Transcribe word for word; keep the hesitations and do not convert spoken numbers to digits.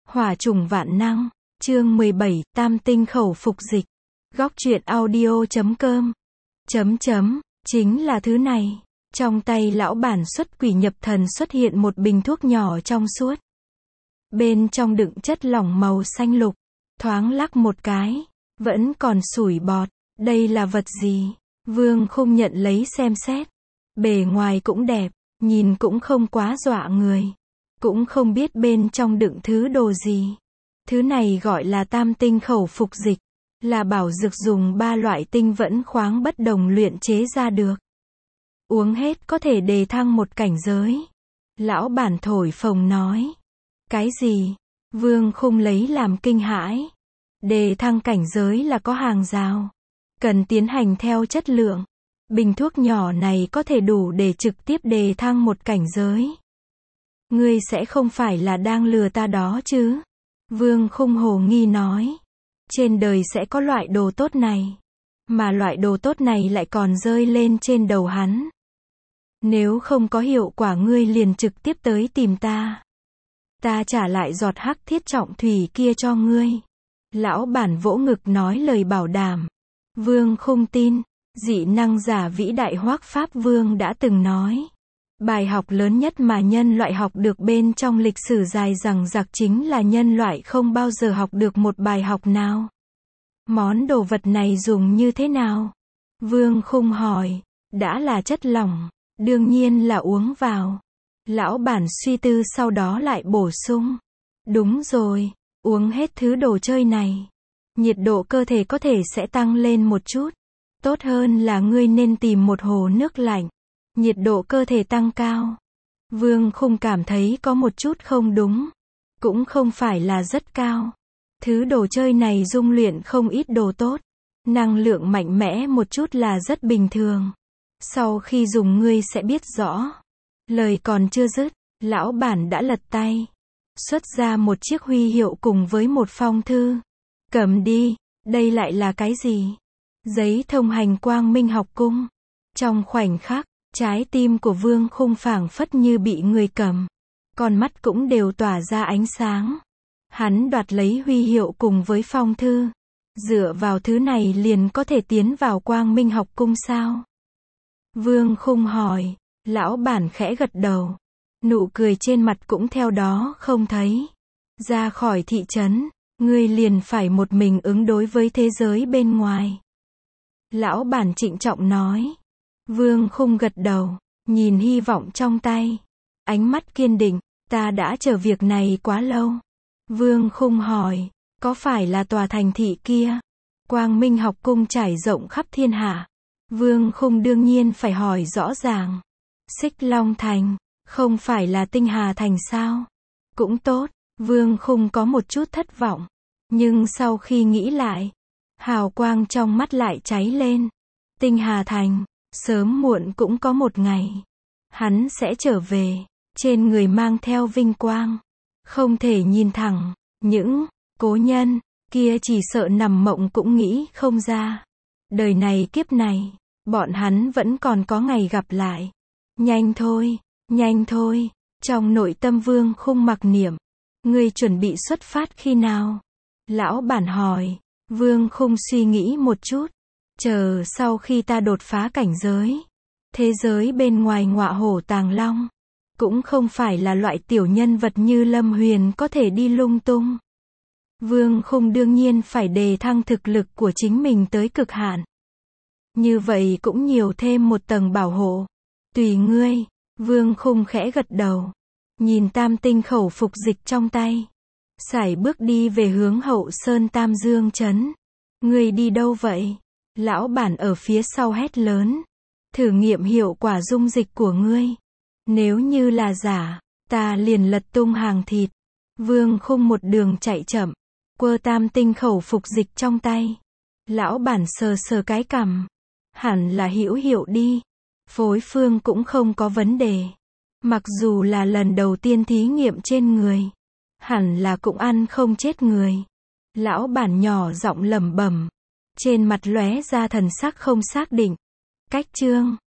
Hỏa trùng vạn năng, chương mười bảy, tam tinh khẩu phục dịch. Góc truyện audio chấm com. Chấm chấm, chính là thứ này. Trong tay lão bản xuất quỷ nhập thần xuất hiện một bình thuốc nhỏ trong suốt. Bên trong đựng chất lỏng màu xanh lục. Thoáng lắc một cái, vẫn còn sủi bọt. Đây là vật gì? Vương Khung nhận lấy xem xét. Bề ngoài cũng đẹp, nhìn cũng không quá dọa người. Cũng không biết bên trong đựng thứ đồ gì. Thứ này gọi là tam tinh khẩu phục dịch. Là bảo dược dùng ba loại tinh vẫn khoáng bất đồng luyện chế ra được. Uống hết có thể đề thăng một cảnh giới. Lão bản thổi phồng nói. Cái gì? Vương Khung lấy làm kinh hãi. Đề thăng cảnh giới là có hàng rào. Cần tiến hành theo chất lượng. Bình thuốc nhỏ này có thể đủ để trực tiếp đề thăng một cảnh giới. Ngươi sẽ không phải là đang lừa ta đó chứ? Vương Khung hồ nghi nói. Trên đời sẽ có loại đồ tốt này. Mà loại đồ tốt này lại còn rơi lên trên đầu hắn. Nếu không có hiệu quả ngươi liền trực tiếp tới tìm ta. Ta trả lại giọt hắc thiết trọng thủy kia cho ngươi. Lão bản vỗ ngực nói lời bảo đảm. Vương Khung tin. Dị năng giả vĩ đại Hoắc Pháp Vương đã từng nói. Bài học lớn nhất mà nhân loại học được bên trong lịch sử dài dằng dặc chính là nhân loại không bao giờ học được một bài học nào. Món đồ vật này dùng như thế nào? Vương Khung hỏi. Đã là chất lỏng, đương nhiên là uống vào. Lão bản suy tư sau đó lại bổ sung. Đúng rồi, uống hết thứ đồ chơi này. Nhiệt độ cơ thể có thể sẽ tăng lên một chút. Tốt hơn là ngươi nên tìm một hồ nước lạnh. Nhiệt độ cơ thể tăng cao. Vương Khung cảm thấy có một chút không đúng. Cũng không phải là rất cao. Thứ đồ chơi này dung luyện không ít đồ tốt. Năng lượng mạnh mẽ một chút là rất bình thường. Sau khi dùng ngươi sẽ biết rõ. Lời còn chưa dứt, lão bản đã lật tay. Xuất ra một chiếc huy hiệu cùng với một phong thư. Cầm đi, đây lại là cái gì? Giấy thông hành Quang Minh học cung. Trong khoảnh khắc, trái tim của Vương Khung phảng phất như bị người cầm. Con mắt cũng đều tỏa ra ánh sáng. Hắn đoạt lấy huy hiệu cùng với phong thư. Dựa vào thứ này liền có thể tiến vào Quang Minh học cung sao? Vương Khung hỏi. Lão bản khẽ gật đầu. Nụ cười trên mặt cũng theo đó không thấy. Ra khỏi thị trấn, ngươi liền phải một mình ứng đối với thế giới bên ngoài. Lão bản trịnh trọng nói. Vương Khung gật đầu, nhìn hy vọng trong tay. Ánh mắt kiên định, ta đã chờ việc này quá lâu. Vương Khung hỏi, có phải là tòa thành thị kia? Quang Minh học cung trải rộng khắp thiên hạ. Vương Khung đương nhiên phải hỏi rõ ràng. Xích Long Thành, không phải là Tinh Hà Thành sao? Cũng tốt, Vương Khung có một chút thất vọng. Nhưng sau khi nghĩ lại, hào quang trong mắt lại cháy lên. Tinh Hà Thành, sớm muộn cũng có một ngày. Hắn sẽ trở về, trên người mang theo vinh quang. Không thể nhìn thẳng, những cố nhân kia chỉ sợ nằm mộng cũng nghĩ không ra. Đời này kiếp này, bọn hắn vẫn còn có ngày gặp lại. Nhanh thôi, nhanh thôi, trong nội tâm Vương Khung mặc niệm. Ngươi chuẩn bị xuất phát khi nào? Lão bản hỏi. Vương Khung suy nghĩ một chút. Chờ sau khi ta đột phá cảnh giới. Thế giới bên ngoài ngọa hổ tàng long. Cũng không phải là loại tiểu nhân vật như Lâm Huyền có thể đi lung tung. Vương Khung đương nhiên phải đề thăng thực lực của chính mình tới cực hạn. Như vậy cũng nhiều thêm một tầng bảo hộ. Tùy ngươi. Vương Khung khẽ gật đầu. Nhìn tam tinh khẩu phục dịch trong tay. Sải bước đi về hướng Hậu Sơn Tam Dương trấn. Ngươi đi đâu vậy? Lão bản ở phía sau hét lớn. Thử nghiệm hiệu quả dung dịch của ngươi. Nếu như là giả, ta liền lật tung hàng thịt. Vương Khung một đường chạy chậm. Quơ tam tinh khẩu phục dịch trong tay. Lão bản sờ sờ cái cằm. Hẳn là hữu hiệu đi. Phối phương cũng không có vấn đề. Mặc dù là lần đầu tiên thí nghiệm trên người. Hẳn là cũng ăn không chết người. Lão bản nhỏ giọng lẩm bẩm. Trên mặt lóe ra thần sắc không xác định. Cách chương